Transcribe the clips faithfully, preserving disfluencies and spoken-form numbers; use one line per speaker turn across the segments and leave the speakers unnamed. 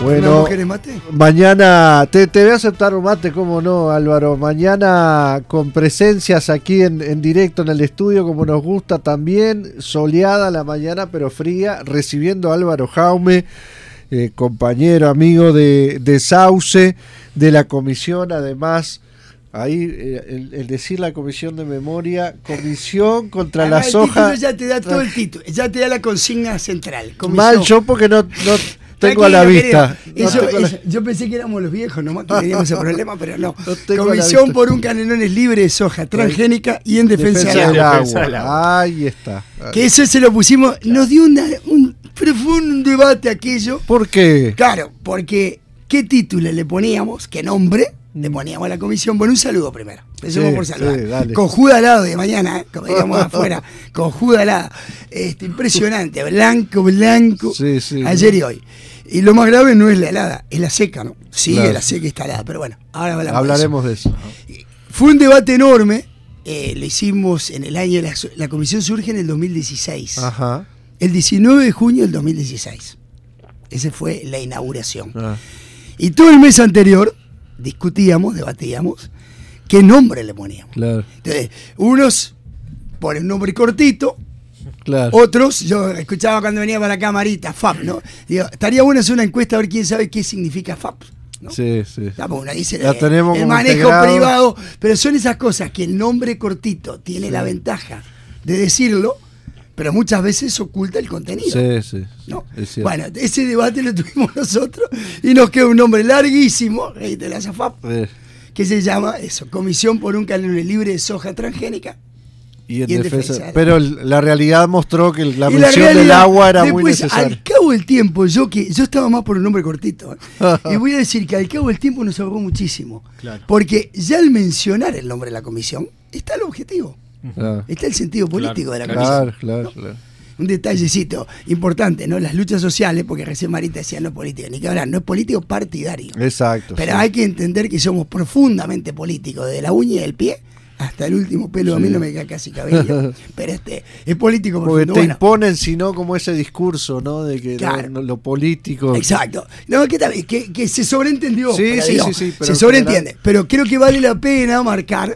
Bueno,
mate?
Mañana te, te voy a aceptar un mate, cómo no, Álvaro. Mañana con presencias aquí en, en directo en el estudio, como nos gusta también, soleada la mañana pero fría, recibiendo a Álvaro Jaume, eh, compañero, amigo de, de Sauce, de la comisión, además. Ahí, eh, el, el decir la comisión de memoria, comisión contra
Ahora,
las hojas.
Ya te da todo el título, ya te da la consigna central. Comisión.
Mal yo porque no, no tengo a la vista. No
eso,
tengo
eso,
la...
Yo pensé que éramos los viejos nomás que teníamos ese problema, pero no.
no
Comisión por un canelones libre de soja transgénica y en defensa,
defensa
del
del
agua.
agua. Del agua. Ahí está.
Que ese se lo pusimos, nos dio una, un profundo debate aquello.
¿Por qué?
Claro, porque ¿qué título le poníamos? ¿Qué nombre le poníamos a la comisión? Bueno, un saludo primero. Empecemos
sí,
por saludar.
Sí,
cojuda al lado de mañana, ¿eh? Como digamos afuera. Cojuda al lado. Este, impresionante. Blanco, blanco.
Sí, sí,
ayer y hoy. Y lo más grave no es la helada, es la seca, ¿no? Sí,
claro.
La seca está helada. Pero bueno, ahora hablamos
hablaremos de eso.
De eso. Fue un debate enorme. Eh, lo hicimos en el año. La, la comisión surge en el dos mil dieciséis.
Ajá.
El diecinueve de junio del dos mil dieciséis. Esa fue la inauguración. Ah. Y todo el mes anterior discutíamos, debatíamos qué nombre le poníamos.
Claro.
Entonces, unos ponen un nombre cortito,
claro.
Otros, yo escuchaba cuando venía para la camarita, F A P, ¿no? Digo, estaría bueno hacer una encuesta a ver quién sabe qué significa F A P, ¿no?
Sí, sí.
Vamos, uno dice
la
de,
tenemos
el
como
manejo
integrado.
Privado, pero son esas cosas que el nombre cortito tiene sí. La ventaja de decirlo, pero muchas veces oculta el contenido.
Sí, sí.
¿No?
Es
bueno, ese debate lo tuvimos nosotros y nos quedó un nombre larguísimo, de la F A P, sí. Que se llama eso, Comisión por un Canal Libre de Soja Transgénica.
Y en, y en defensa, defensa pero la realidad mostró que la mención
realidad,
del agua era
después,
muy necesaria.
Al cabo del tiempo, yo que yo estaba más por un nombre cortito, ¿eh? Y voy a decir que al cabo del tiempo nos ahorró muchísimo. Claro. Porque ya al mencionar el nombre de la comisión, está el objetivo. Claro. Está el sentido político
claro,
de la comisión.
Claro, claro,
¿no?
claro.
Un detallecito importante, ¿no? Las luchas sociales, porque recién Marita decía no es político, ni que hablar, no es político partidario.
Exacto.
Pero
sí.
hay que entender que somos profundamente políticos, desde la uña y el pie hasta el último pelo. Sí. A mí no me queda casi cabello, pero este es político
porque
profundo.
te
bueno,
imponen, sino como ese discurso, ¿no? De que claro. no, no, lo político.
Exacto. No, que, que, que se sobreentendió.
Sí,
pero,
sí,
digo,
sí, sí.
Pero se sobreentiende. General... Pero creo que vale la pena marcar.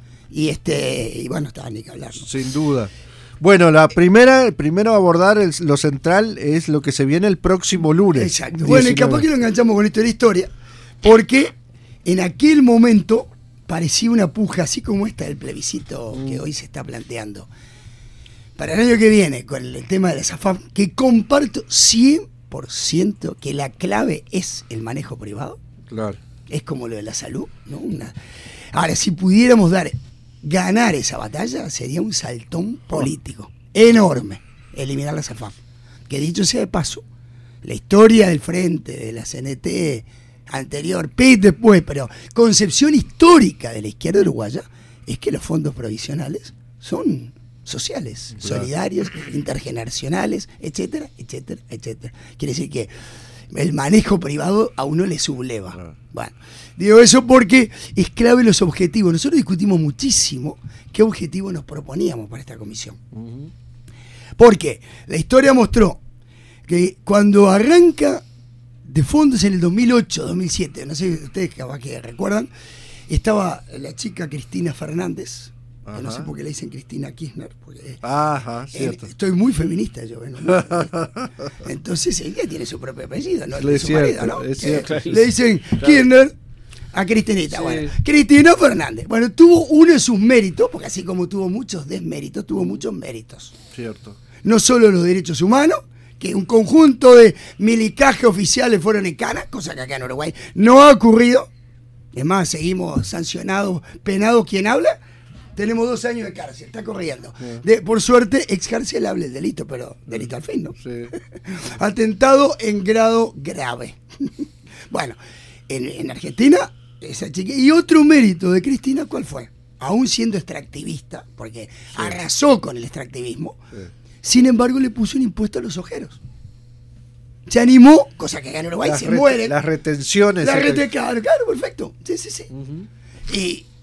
Y este y bueno, está ni que hablar, ¿no?
Sin duda. Bueno, la primera, primero a abordar el, lo central es lo que se viene el próximo lunes.
Exacto. diecinueve. Bueno, y capaz que lo enganchamos con esto de la historia, porque en aquel momento parecía una puja, así como esta del plebiscito mm. que hoy se está planteando. Para el año que viene, con el tema de la S A F A P, que comparto cien por ciento que la clave es el manejo privado.
Claro.
Es como lo de la salud, ¿no? Una... Ahora, si pudiéramos dar... ganar esa batalla sería un saltón político oh. enorme, eliminar la S A F A P. Que dicho sea de paso, la historia del frente, de la C N T anterior, P I T después, pero concepción histórica de la izquierda uruguaya es que los fondos provisionales son sociales, claro. solidarios, intergeneracionales, etcétera, etcétera, etcétera. Quiere decir que el manejo privado a uno le subleva. Claro. Bueno, digo eso porque es clave los objetivos. Nosotros discutimos muchísimo qué objetivo nos proponíamos para esta comisión. Uh-huh. Porque la historia mostró que cuando arranca de fondos en el dos mil ocho, dos mil siete, no sé si ustedes capaz que recuerdan, estaba la chica Cristina Fernández, que no sé por qué le dicen Cristina Kirchner, porque
Ajá, cierto.
Eh, estoy muy feminista yo, ¿no? Entonces ella tiene su propio apellido, no
es
su
cierto,
marido, ¿no?
Es cierto.
Eh, le dicen claro. Kirchner a Cristinita. Sí. Bueno, Cristina Fernández. Bueno, tuvo uno de sus méritos, porque así como tuvo muchos desméritos, tuvo muchos méritos.
Cierto.
No solo los derechos humanos, que un conjunto de milicajes oficiales fueron en cana, cosa que acá en Uruguay no ha ocurrido. Es más, seguimos sancionados, penados quien habla. Tenemos dos años de cárcel, está corriendo. Sí. De, por suerte, excarcelable el delito, pero delito al fin, ¿no? Sí. Atentado en grado grave. Bueno, en, en Argentina, esa chica. Y otro mérito de Cristina, ¿cuál fue? Aún siendo extractivista, porque sí. arrasó con el extractivismo, sí. sin embargo, le puso un impuesto a los ojeros. Se animó, cosa que acá en Uruguay
las
se
rete,
mueren.
Las retenciones.
Las retenciones, claro, claro, perfecto. Sí, sí, sí. Uh-huh. Y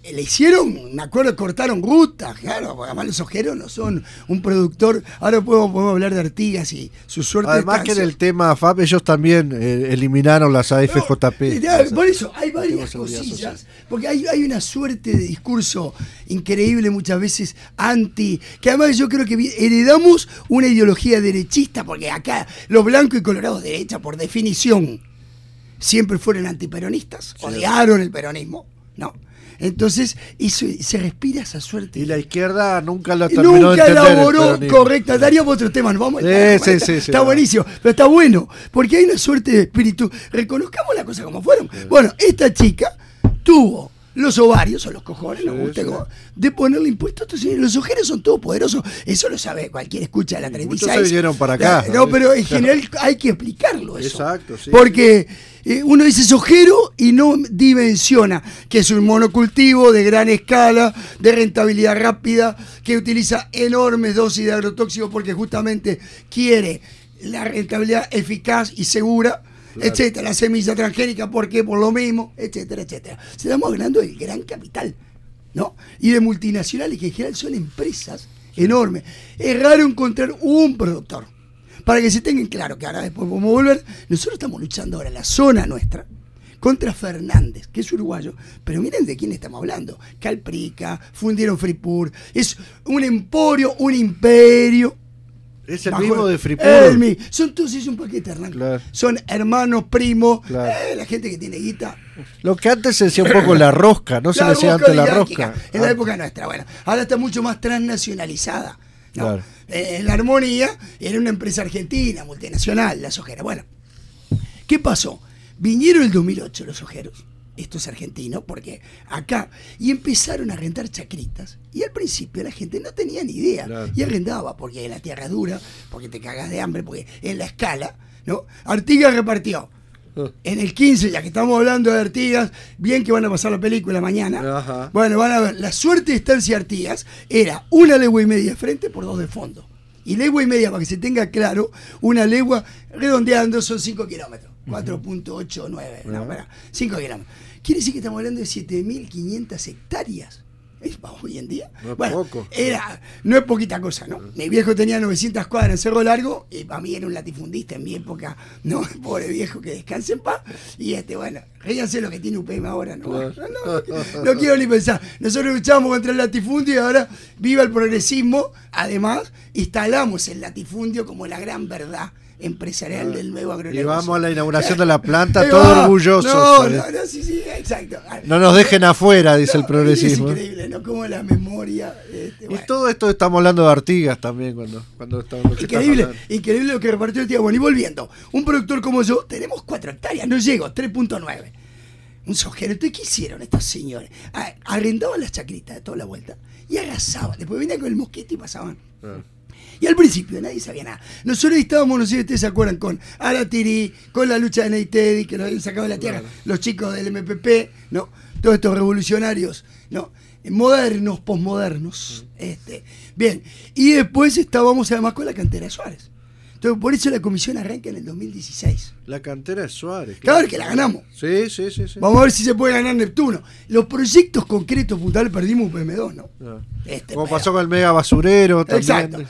le hicieron, me acuerdo, cortaron rutas, claro, porque además los ojeros no son un productor. Ahora podemos, podemos hablar de Artigas y su suerte.
Además que en el tema F A P ellos también eh, eliminaron las A F J P.
No, ya, por eso hay varias cosillas, porque hay, hay una suerte de discurso increíble muchas veces anti, que además yo creo que heredamos una ideología derechista, porque acá los blancos y colorados de derecha, por definición, siempre fueron antiperonistas, sí. Odiaron el peronismo, no. Entonces, eso, se respira esa suerte.
Y la izquierda nunca lo terminó
nunca
de entender.
Nunca elaboró, correcto. Daríamos otro tema, nos vamos a
sí, sí, sí,
Está
sí,
buenísimo, pero está bueno, porque hay una suerte de espíritu. Reconozcamos las cosas como fueron. Sí. Bueno, esta chica tuvo los ovarios, o los cojones, sí, nos gusta, sí. como, de ponerle impuestos a estos señores. Los ojeros son todos poderosos, eso lo sabe cualquier escucha de la treinta y seis.
Muchos se vinieron para acá.
La, no, pero en general hay que explicarlo eso.
Exacto, sí.
Porque eh, uno dice es ojero y no dimensiona que es un monocultivo de gran escala, de rentabilidad rápida, que utiliza enormes dosis de agrotóxicos porque justamente quiere la rentabilidad eficaz y segura. Claro. Etcétera, la semilla transgénica, ¿por qué? Por lo mismo, etcétera, etcétera. Estamos hablando del gran capital, ¿no? Y de multinacionales que en general son empresas enormes. Es raro encontrar un productor. Para que se tengan claro, que ahora después podemos volver, nosotros estamos luchando ahora en la zona nuestra contra Fernández, que es uruguayo, pero miren de quién estamos hablando. Calprica, fundieron Fripur, es un emporio, un imperio.
Es el mismo de Fripur.
El, son todos ellos un paquete, Hernán.
Claro.
Son hermanos, primos,
claro.
eh, la gente que tiene guita.
Lo que antes se decía un poco la rosca, no la se le decía antes la rosca.
En ah. la época nuestra, bueno. Ahora está mucho más transnacionalizada, ¿no?
Claro.
Eh, en la Armonía era una empresa argentina, multinacional, las ojeras. Bueno, ¿qué pasó? Vinieron el dos mil ocho los ojeros, estos argentinos, porque acá, y empezaron a rentar chacritas. Y al principio la gente no tenía ni idea. Claro. Y arrendaba, porque la tierra dura, porque te cagas de hambre, porque en la escala, ¿no? Artigas repartió. En el quince, ya que estamos hablando de Artigas, bien que van a pasar la película mañana. Ajá. Bueno, van a ver, la suerte de Estancia Artigas era una legua y media de frente por dos de fondo. Y legua y media, para que se tenga claro, una legua redondeando son cinco kilómetros. cuatro punto ochenta y nueve, uh-huh. no, para, cinco kilómetros. Quiere decir que estamos hablando de siete mil quinientas hectáreas. ¿Es para hoy en día?
No es
bueno,
poco.
Era, no es poquita cosa, ¿no? Mi viejo tenía novecientas cuadras en Cerro Largo, y para mí era un latifundista en mi época, ¿no? Pobre viejo, que descanse en paz. Y este, bueno, ríanse lo que tiene U P M ahora, ¿no? No, no, no, no quiero ni pensar. Nosotros luchamos contra el latifundio y ahora, viva el progresismo. Además, instalamos el latifundio como la gran verdad empresarial ah, del nuevo agronegocio.
Y vamos a la inauguración de la planta, todos orgullosos.
No, no, no, sí, sí, exacto.
No nos dejen afuera, dice
no,
el progresismo.
Es increíble, ¿no? Como la memoria. Este, bueno.
Y todo esto estamos hablando de Artigas también, cuando, cuando estamos.
Increíble, increíble lo que repartió el tío. Bueno, y volviendo, un productor como yo, tenemos cuatro hectáreas, no llego, tres punto nueve. Un sojero. Entonces, ¿qué hicieron estos señores? Ah, arrendaban las chacritas de toda la vuelta y arrasaban. Después venían con el mosquito y pasaban. Ah. Y al principio nadie sabía nada. Nosotros estábamos, no sé si ustedes se acuerdan, con Aratiri, con la lucha de Neitedi, que nos habían sacado de la tierra, claro. Los chicos del M P P, ¿no? Todos estos revolucionarios, ¿no? Modernos, posmodernos. Uh-huh. Este. Bien. Y después estábamos además con la cantera de Suárez. Entonces, por eso la comisión arranca en el dos mil dieciséis.
La cantera de Suárez.
Claro, claro que la ganamos.
Sí, sí, sí, sí.
Vamos a ver si se puede ganar Neptuno. Los proyectos concretos puntuales perdimos un P M dos, ¿no?
Ah. Este, Como pero... pasó con el mega basurero también.
Exacto.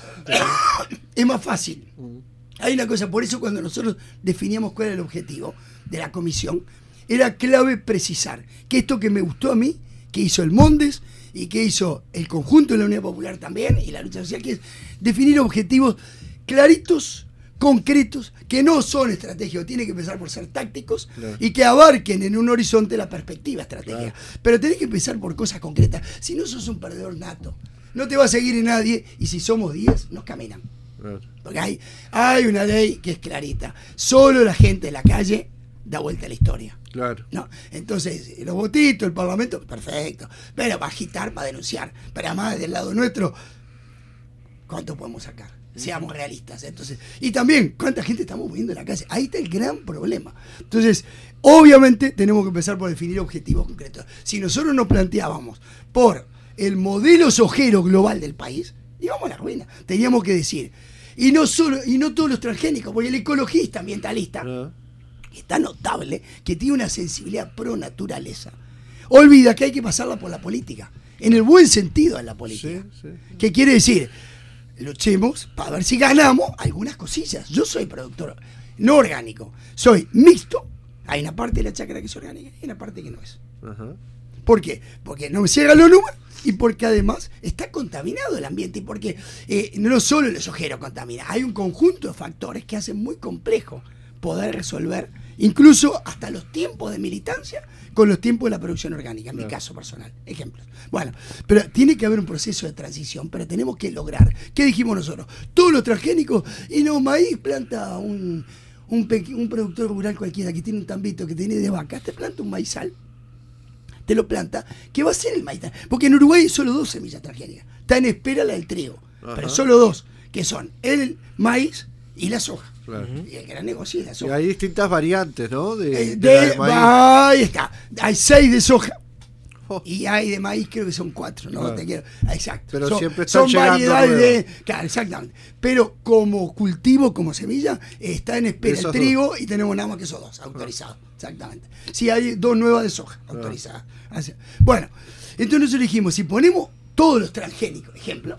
Es más fácil. Uh-huh. Hay una cosa, por eso cuando nosotros definíamos cuál era el objetivo de la comisión, era clave precisar que esto que me gustó a mí, que hizo el Mondes y que hizo el conjunto de la Unidad Popular también, y la lucha social, que es definir objetivos claritos, concretos, que no son estratégicos, tienen que empezar por ser tácticos, claro. Y que abarquen en un horizonte la perspectiva estratégica. Claro. Pero tenés que empezar por cosas concretas, si no sos un perdedor nato. No te va a seguir en nadie, y si somos diez, nos caminan. Claro. Porque hay, hay una ley que es clarita. Solo la gente de la calle da vuelta a la historia.
Claro.
¿No? Entonces, los votitos, el Parlamento, perfecto. Pero para agitar, para denunciar. Pero además, del lado nuestro, ¿cuánto podemos sacar? Seamos realistas. Entonces, y también, ¿cuánta gente estamos moviendo en la calle? Ahí está el gran problema. Entonces, obviamente, tenemos que empezar por definir objetivos concretos. Si nosotros nos planteábamos por el modelo sojero global del país, íbamos a la ruina. Teníamos que decir, y no solo, y no todos los transgénicos, porque el ecologista ambientalista, uh-huh. Está notable que tiene una sensibilidad pro naturaleza. olvida que hay que pasarla por la política, en el buen sentido de la política.
Sí, sí.
¿Qué quiere decir? Luchemos para ver si ganamos algunas cosillas. Yo soy productor no orgánico, soy mixto. Hay una parte de la chacra que es orgánica y una parte que no es.
Ajá.
¿Por qué? Porque no me llegan los números y porque además está contaminado el ambiente y porque eh, no solo el sojero contamina, hay un conjunto de factores que hacen muy complejo poder resolver incluso hasta los tiempos de militancia con los tiempos de la producción orgánica, en claro. mi caso personal, ejemplos. Bueno, pero tiene que haber un proceso de transición, pero tenemos que lograr, ¿qué dijimos nosotros? Todos los transgénicos, y no, maíz planta un, un, peque, un productor rural cualquiera que tiene un tambito que tiene de vaca, te planta un maizal, te lo planta, que va a ser el maíz, porque en Uruguay hay solo dos semillas transgénicas, está en espera la del trigo, Ajá. pero solo dos, que son el maíz y la soja. Claro. Y el gran negocio es la soja.
Y hay distintas variantes, ¿no? De,
eh, de,
de, de maíz.
Ahí está. Hay seis de soja.
Oh.
Y hay de maíz, creo que son cuatro, ¿no?
Claro.
Te quiero. Exacto.
Pero
son,
siempre están
son
llegando
variedades
nuevas.
de. Claro, exactamente. Pero como cultivo, como semilla, está en espera el trigo dos. Y tenemos nada más que esos dos autorizados. Ah. Exactamente. Sí, hay dos nuevas de soja autorizadas. Ah. Bueno, entonces nosotros dijimos, si ponemos todos los transgénicos, ejemplo.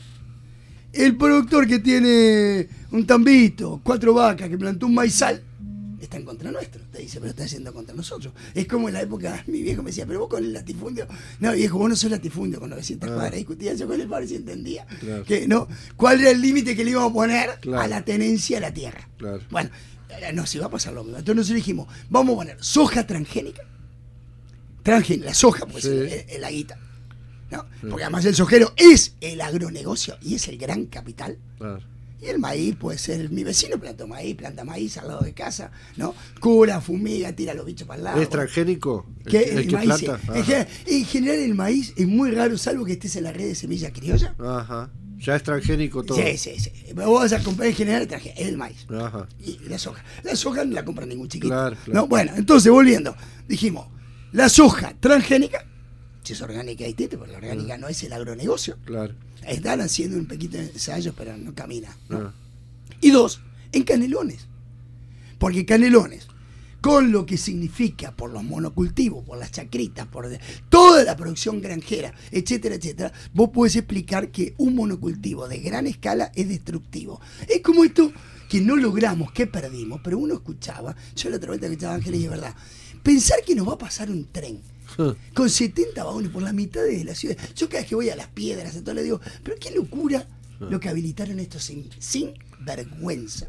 El productor que tiene un tambito, cuatro vacas, que plantó un maizal, está en contra nuestro. Te dice, pero está haciendo contra nosotros. Es como en la época, mi viejo me decía, pero vos con el latifundio. No, viejo, vos no sos latifundio. Con novecientas ah. cuadras discutía yo con el padre si entendía. Claro. Que, ¿no? ¿Cuál era el límite que le íbamos a poner claro. a la tenencia de la tierra? Claro. Bueno, no, si va a pasar lo mismo. Entonces nosotros dijimos, vamos a poner soja transgénica. Transgénica, la soja, pues, sí. es, es la guita. ¿no? Porque además el sojero es el agronegocio y es el gran capital. Claro. Y el maíz puede ser, mi vecino planta maíz, planta maíz al lado de casa, ¿no? Cura, fumiga, tira los bichos para el lado.
¿Es transgénico?
¿El,
el, el
que
maíz,
planta? En general, en general el maíz es muy raro, salvo que estés en la red de semilla criolla.
Ajá. Ya es transgénico todo.
Sí, sí, sí. Vos vas a comprar en general es el maíz.
Ajá.
Y la soja. La soja no la compra ningún chiquito.
Claro, claro.
¿No? Bueno, entonces volviendo, dijimos, la soja transgénica, si es orgánica y tete, porque la orgánica uh-huh. no es el agronegocio. Claro. Están haciendo un poquito de ensayos, pero no camina. ¿no? Uh-huh. Y dos, en canelones. Porque canelones, con lo que significa por los monocultivos, por las chacritas, por toda la producción granjera, etcétera, etcétera, vos podés explicar que un monocultivo de gran escala es destructivo. Es como esto que no logramos, que perdimos, pero uno escuchaba, yo la otra vez que escuchaba Ángeles y es verdad, pensar que nos va a pasar un tren con setenta vagones por la mitad de la ciudad. Yo cada vez que voy a Las Piedras, entonces le digo, pero qué locura lo que habilitaron esto sin, sin vergüenza.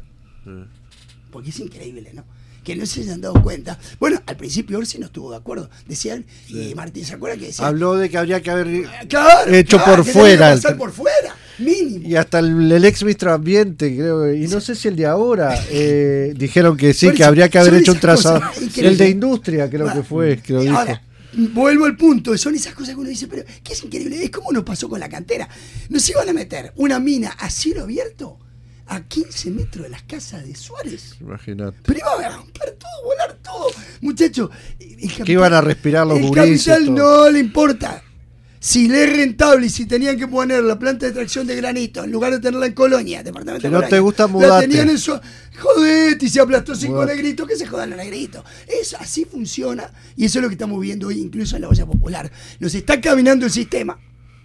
Porque es increíble, ¿no? Que no se hayan dado cuenta. Bueno, al principio Orsi no estuvo de acuerdo. Decían, sí. y Martín, ¿se acuerda que decía?
Habló de que habría que haber
claro,
hecho
claro,
por
que
fuera.
Que pasar por fuera, mínimo.
Y hasta el, el ex ministro de Ambiente, creo, y no sé si el de ahora, eh, dijeron que sí,
bueno,
que habría que haber hecho un trazado.
Cosas,
el de Industria, creo bueno, que fue, que lo dijo.
Ahora, vuelvo al punto, son esas cosas que uno dice, pero que es increíble, es como nos pasó con la cantera. Nos iban a meter una mina a cielo abierto a quince metros de las casas de Suárez.
Imagínate.
Pero iba a romper todo, volar todo. Muchachos,
que iban a respirar los gurises.
El capital no le importa. Si le es rentable y si tenían que poner la planta de extracción de granito en lugar de tenerla en Colonia, departamento
que
de
no
Colonia,
te gusta mudarte.
la tenían en su... Jodete, y se aplastó cinco
Mudate.
negritos, que se jodan los negritos. Eso así funciona y eso es lo que estamos viendo hoy incluso en la olla popular. Nos está caminando el sistema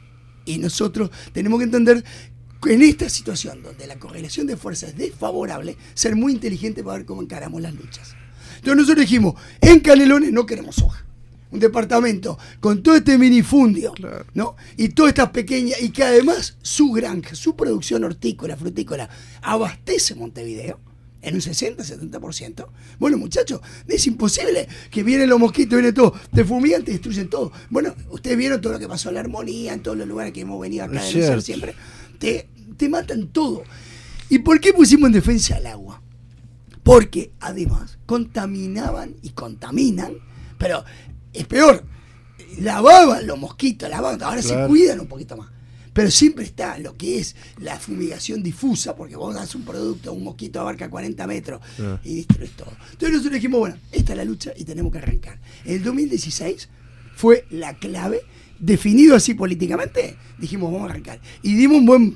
y nosotros tenemos que entender en esta situación donde la correlación de fuerzas es desfavorable, ser muy inteligente para ver cómo encaramos las luchas. Entonces nosotros dijimos, en Canelones no queremos soja. Un departamento con todo este minifundio, claro. ¿no? Y todas estas pequeñas, y que además su granja, su producción hortícola, frutícola, abastece Montevideo en un sesenta, setenta por ciento. Bueno, muchachos, es imposible que vienen los mosquitos, viene todo, te fumigan, te destruyen todo. Bueno, ustedes vieron todo lo que pasó en La Armonía, en todos los lugares que hemos venido acá a denunciar siempre. Te, te matan todo. ¿Y por qué pusimos en defensa al agua? Porque además contaminaban y contaminan, pero es peor, lavaban los mosquitos, lavaban, ahora claro. se cuidan un poquito más. Pero siempre está lo que es la fumigación difusa, porque vos das un producto, un mosquito abarca cuarenta metros yeah. y destruís todo. Entonces nosotros dijimos, bueno, esta es la lucha y tenemos que arrancar. En el dos mil dieciséis fue la clave, definido así políticamente, dijimos, vamos a arrancar. Y dimos un buen,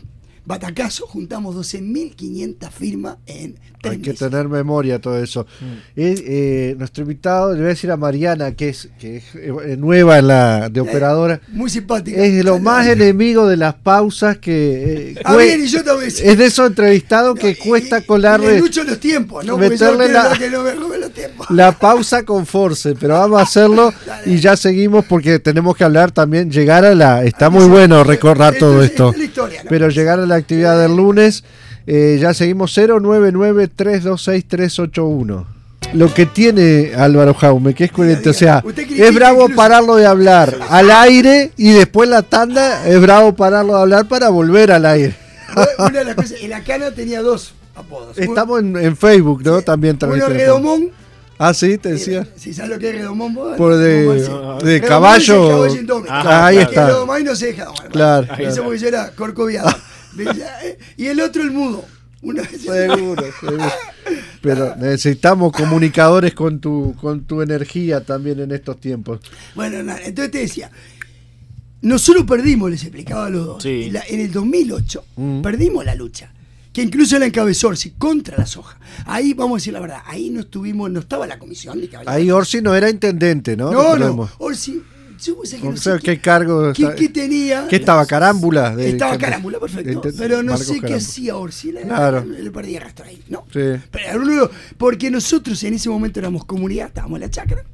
batacazo, juntamos doce mil quinientas firmas en tres
Hay que
meses.
tener memoria todo eso. Mm. Eh, eh, nuestro invitado, le voy a decir a Mariana, que es, que es eh, nueva en la de operadora.
Eh, muy simpática.
Es lo más enemigo de las pausas que... Eh,
ah, bien, y yo también.
Es de esos entrevistados que
no,
cuesta
y,
colarle...
Y lucho los tiempos, ¿no?
Meterle la,
que no me robe los tiempos.
La pausa con force, pero vamos a hacerlo y ya seguimos porque tenemos que hablar también, llegar a la... Está muy bueno recordar todo esto,
historia, ¿no?
Pero llegar a la actividad del lunes, eh, ya seguimos cero nueve nueve, tres dos seis, tres ocho uno. Lo que tiene Álvaro Jaume, que es coherente, o sea, es bravo incluso pararlo de hablar al aire y después la tanda es bravo pararlo de hablar para volver al aire.
Una de las cosas, el Acana tenía dos apodos.
Estamos en, en Facebook, ¿no? Sí, también
uno Redomón.
Ah, sí, te decía.
Si sabes lo que es Redomón, vos.
Por de,
de,
de caballo.
caballo indómito.
Ah, ahí está.
Redomón no se deja domar.
Claro.
Eso claro. Porque yo era corcoviado. Y el otro el mudo. Una vez
seguro, seguro. Pero necesitamos comunicadores con tu, con tu energía también en estos tiempos.
Bueno, nada, entonces te decía, nosotros perdimos, les explicaba a los dos,
sí.
en, la, en el dos mil ocho mm. perdimos la lucha, que incluso la encabezó Orsi contra la soja. Ahí, vamos a decir la verdad, ahí no estuvimos, no estaba la comisión. Ni
ahí Orsi no era intendente, ¿no?
No, no, no Orsi... Yo que
no
no
sé
qué,
qué cargo
¿Qué, qué tenía?
¿Qué estaba? ¿Carámbula?
De, estaba carámbula, perfecto. De, de, pero no sé Carámbula. Qué hacía Orsi.
Claro.
Le perdí el rastro ahí, ¿no?
Sí.
Pero, porque nosotros en ese momento éramos comunidad, estábamos en la chacra,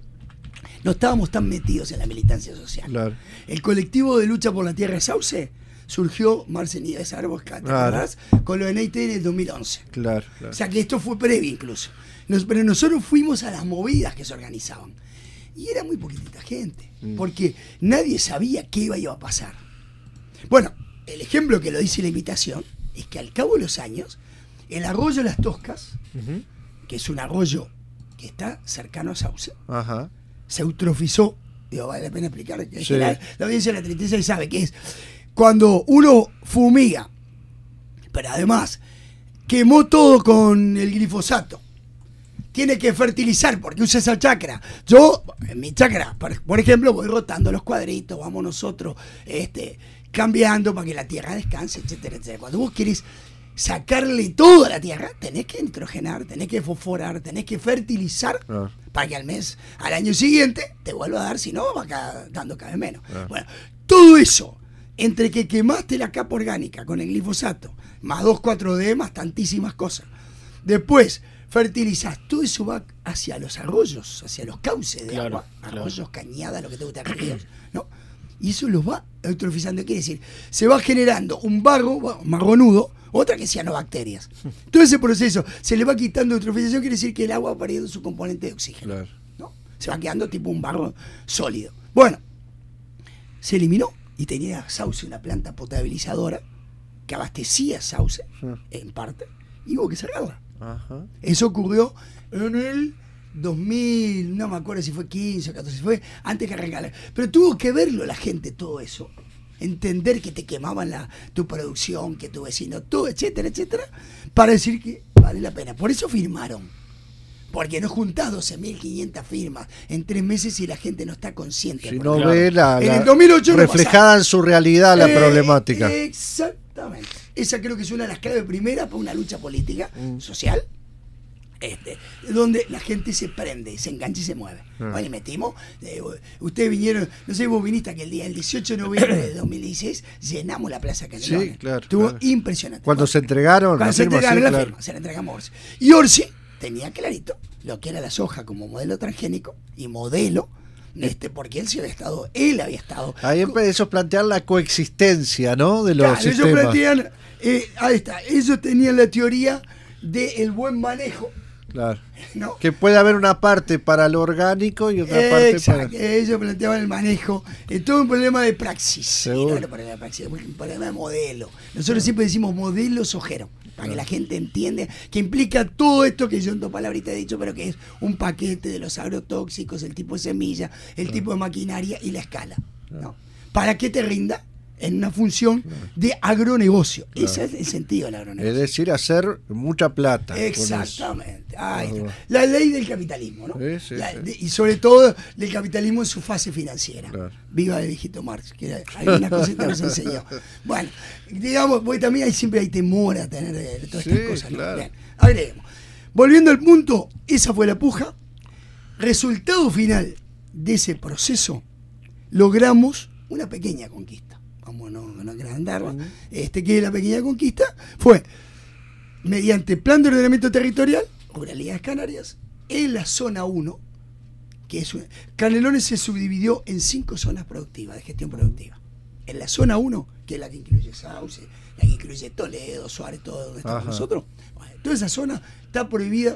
no estábamos tan metidos en la militancia social.
Claro.
El colectivo de lucha por la tierra de Sauce surgió, Marce Nieves Arbos, claro. con lo de N I T en el dos mil once.
Claro, claro.
O sea que esto fue previo incluso. Nos, pero nosotros fuimos a las movidas que se organizaban. Y era muy poquitita gente, mm. porque nadie sabía qué iba, iba a pasar. Bueno, el ejemplo que lo dice la invitación es que al cabo de los años, el arroyo Las Toscas, uh-huh. que es un arroyo que está cercano a Sauce,
uh-huh.
se eutrofizó. Digo, vale la pena explicar. Que
sí.
la, la audiencia de la treinta y seis sabe que es cuando uno fumiga, pero además quemó todo con el glifosato. Tiene que fertilizar porque usa esa chacra. Yo, en mi chacra, por, por ejemplo, voy rotando los cuadritos, vamos nosotros este, cambiando para que la tierra descanse, etcétera, etcétera. Cuando vos querés sacarle todo a la tierra, tenés que nitrogenar, tenés que fosforar, tenés que fertilizar ah. para que al mes, al año siguiente, te vuelva a dar, si no, va cada, dando cada vez menos. Ah. Bueno, todo eso, entre que quemaste la capa orgánica con el glifosato, más dos cuatro D, más tantísimas cosas. Después, fertilizás, todo eso va hacia los arroyos, hacia los cauces de
claro,
agua,
claro.
arroyos, cañadas, lo que te gusta, ríos, ¿no? Y eso los va eutrofizando. Quiere decir, se va generando un barro marronudo, otra que cianobacterias. Todo ese proceso se le va quitando eutrofización, quiere decir que el agua va perdiendo su componente de oxígeno.
Claro.
¿No? Se va quedando tipo un barro sólido. Bueno, se eliminó y tenía Sauce una planta potabilizadora que abastecía Sauce, sí. en parte, y hubo que cerrarla.
Ajá.
Eso ocurrió en el dos mil, no me acuerdo si fue quince o catorce, fue antes que arrancara. Pero tuvo que verlo la gente, todo eso. Entender que te quemaban la, tu producción, que tu vecino, todo, etcétera, etcétera, para decir que vale la pena. Por eso firmaron. Porque no juntás doce mil quinientas firmas en tres meses y la gente no está consciente.
Si no claro. ve la,
en
la
el dos mil ocho
reflejada no en su realidad la
eh,
problemática.
Exactamente. Esa creo que es una de las claves primeras para una lucha política, mm. social, este, donde la gente se prende, se engancha y se mueve. Mm. Bueno, y metimos, eh, ustedes vinieron, no sé, vos viniste aquel día, el dieciocho de noviembre de dos mil dieciséis, llenamos la Plaza Canelones.
Sí, claro.
Estuvo
claro.
impresionante.
Cuando se entregaron
Cuando
la
se
firma,
entregaron
sí,
la
claro.
firma, se la entregamos a Orsi. Y Orsi tenía clarito lo que era la soja como modelo transgénico y modelo. Este, porque él sí había estado, él había estado.
Ahí ellos plantean la coexistencia, ¿no? De los
claro,
sistemas.
Ellos plantean, eh, ahí está, ellos tenían la teoría del buen manejo.
Claro.
¿No?
Que puede haber una parte para lo orgánico y otra
eh,
parte
exacto,
para.
Ellos planteaban el manejo. Es todo un problema de praxis.
Seguro.
No, no, problema de praxis, es un problema de modelo. Nosotros siempre decimos modelo sojero, para que la gente entienda que implica todo esto que yo en dos palabritas he dicho, pero que es un paquete de los agrotóxicos, el tipo de semilla, el tipo de maquinaria y la escala. ¿No? Para que te rinda en una función de agronegocio. Claro. Ese es el sentido del agronegocio.
Es decir, hacer mucha plata.
Exactamente. Ahí está. La ley del capitalismo, ¿no?
Sí, sí,
la,
sí.
De, y sobre todo del capitalismo en su fase financiera.
Claro.
Viva el viejito Marx, que algunas cositas nos enseñó. Bueno, digamos, porque también hay, siempre hay temor a tener eh, todas
sí,
estas cosas.
Claro.
¿No? Bien, agreguemos. Volviendo al punto, esa fue la puja. Resultado final de ese proceso, logramos una pequeña conquista. Vamos a no, no agrandarla. Uh-huh. Este, que la pequeña conquista fue mediante plan de ordenamiento territorial, Ruralidades Canarias, en la zona uno, que es una, Canelones se subdividió en cinco zonas productivas, de gestión productiva. En la zona uno, que es la que incluye Sauce, la que incluye Toledo, Suárez, todo donde estamos Ajá. nosotros, bueno, toda esa zona está prohibida.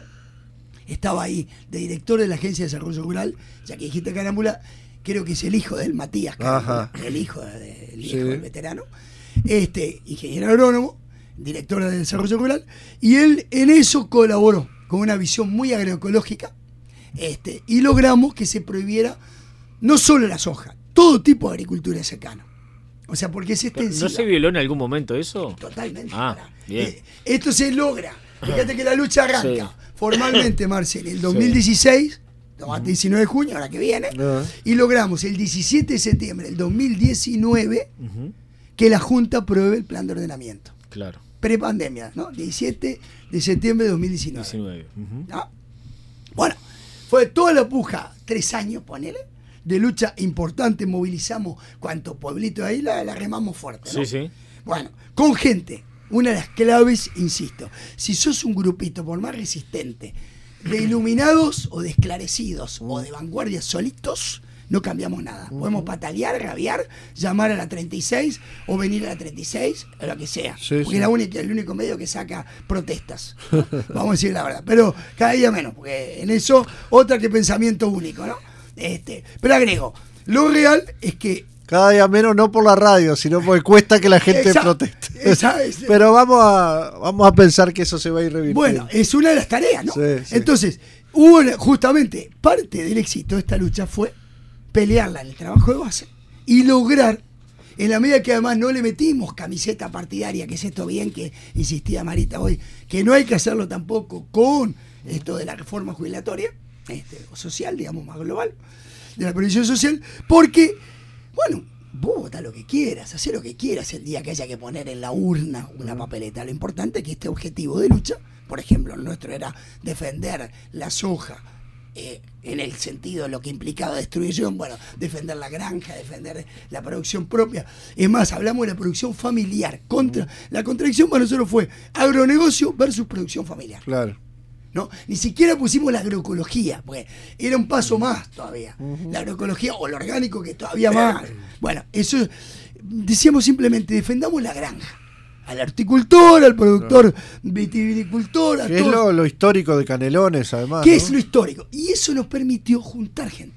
Estaba ahí de director de la Agencia de Desarrollo Rural, ya que dijiste Carámbula, creo que es el hijo del Matías Carámbula, el hijo, de, el hijo sí. del veterano, este ingeniero agrónomo, director de Desarrollo Rural, y él en eso colaboró con una visión muy agroecológica, este, y logramos que se prohibiera no solo la soja, todo tipo de agricultura secana. O sea, porque es extensiva.
¿No se violó en algún momento eso?
Totalmente.
Ah, bien.
Eh, esto se logra. Fíjate que la lucha arranca sí. formalmente, Marcel, el dos mil dieciséis, sí. hasta diecinueve de junio, ahora que viene, uh-huh. y logramos el diecisiete de septiembre del dos mil diecinueve uh-huh. que la Junta apruebe el plan de ordenamiento.
Claro.
Prepandemia, ¿no? diecisiete de septiembre de dos mil diecinueve.
diecinueve. Uh-huh.
¿No? Bueno, fue toda la puja, tres años, ponele, de lucha importante, movilizamos cuanto pueblito ahí, la, la remamos fuerte, ¿no?
Sí, sí.
Bueno, con gente. Una de las claves, insisto, si sos un grupito, por más resistente, de iluminados o de esclarecidos o de vanguardia solitos, no cambiamos nada. Uh-huh. Podemos patalear, rabiar, llamar a la treinta y seis o venir a la treinta y seis, o lo que sea. Sí, porque sí. es la única, el único medio que saca protestas, ¿no? Vamos a decir la verdad. Pero cada día menos, porque en eso, otra que pensamiento único, ¿no? Este, pero agrego, lo real es que
cada día menos, no por la radio, sino porque cuesta que la gente esa, proteste. Esa, esa, Pero vamos a, vamos a pensar que eso se va a ir revirtiendo.
Bueno, es una de las tareas, ¿no?
Sí, sí.
Entonces, hubo justamente parte del éxito de esta lucha fue pelearla en el trabajo de base y lograr, en la medida que además no le metimos camiseta partidaria, que es esto bien que insistía Marita hoy, que no hay que hacerlo tampoco con esto de la reforma jubilatoria, este, o social, digamos, más global, de la previsión social, porque bueno, vos votá lo que quieras, hacé lo que quieras el día que haya que poner en la urna una papeleta. Lo importante es que este objetivo de lucha, por ejemplo, el nuestro era defender la soja eh, en el sentido de lo que implicaba destrucción, bueno, defender la granja, defender la producción propia. Es más, hablamos de la producción familiar. Contra, la contradicción para nosotros fue agronegocio versus producción familiar.
Claro.
¿No? Ni siquiera pusimos la agroecología, porque era un paso más todavía. Uh-huh. La agroecología o lo orgánico, que todavía más. Bueno, eso decíamos simplemente, defendamos la granja. Al horticultor, al productor vitivinicultor. A
¿Qué todo. Es lo, lo histórico de Canelones, además?
¿Qué
¿no?
es lo histórico? Y eso nos permitió juntar gente.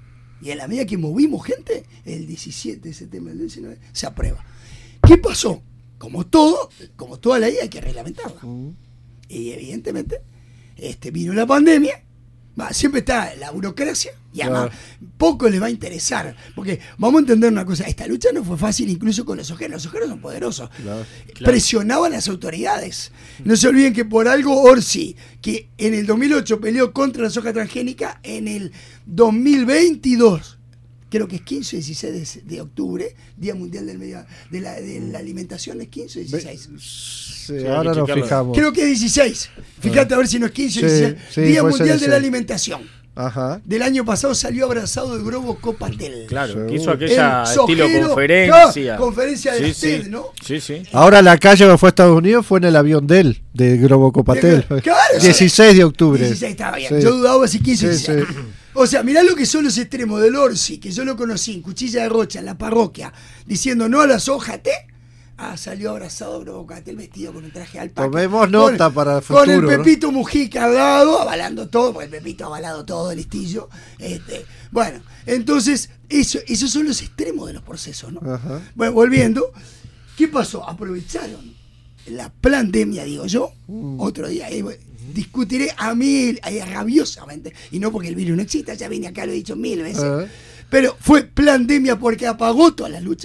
Y en la medida que movimos gente, el diecisiete de septiembre del diecinueve, se aprueba. ¿Qué pasó? Como todo, como toda ley hay que reglamentarla. Uh-huh. Y evidentemente Este, vino la pandemia, va, siempre está la burocracia y además claro. poco les va a interesar, porque vamos a entender una cosa, esta lucha no fue fácil incluso con los ojeros, los ojeros son poderosos, claro. presionaban a las autoridades, no se olviden que por algo Orsi, que en el dos mil ocho peleó contra la soja transgénica, en el dos mil veintidós, creo que es quince o dieciséis de, de octubre, Día Mundial del Medio, de, la, de la Alimentación, ¿es quince o dieciséis?
Sí, ahora nos fijamos.
Creo que es dieciséis. Fíjate a ver si no es quince o dieciséis. Sí, Día Mundial de la Alimentación.
Ajá. Del
año pasado salió abrazado el globo Copatel.
Claro, Seguro. que hizo aquella el estilo sojero, conferencia.
No, conferencia de
sí,
la
sí.
TED, ¿no?
Sí, sí.
Ahora la calle que fue a Estados Unidos fue en el avión de él, de globo Copatel.
De, claro,
dieciséis de octubre.
dieciséis estaba bien. Sí. Yo dudaba si quince o
sí,
dieciséis.
Sí.
O sea, mirá lo que son los extremos del Orsi, que yo lo conocí en Cuchilla de Rocha, en la parroquia, diciendo no a la soja, te. Ah, salió abrazado Globo Copatel vestido con un traje alpaca.
Tomemos nota con, para el futuro.
Con el Pepito, ¿no? Mujica al lado, avalando todo, porque el Pepito ha avalado todo el listillo. Este, bueno, entonces, eso, esos son los extremos de los procesos, ¿no? Ajá. Bueno, volviendo, ¿qué pasó? Aprovecharon la pandemia, digo yo, mm. otro día, eh, discutiré a mí eh, rabiosamente, y no porque el virus no exista, ya vine acá, lo he dicho mil veces, uh-huh. pero fue pandemia porque apagó todas las luchas.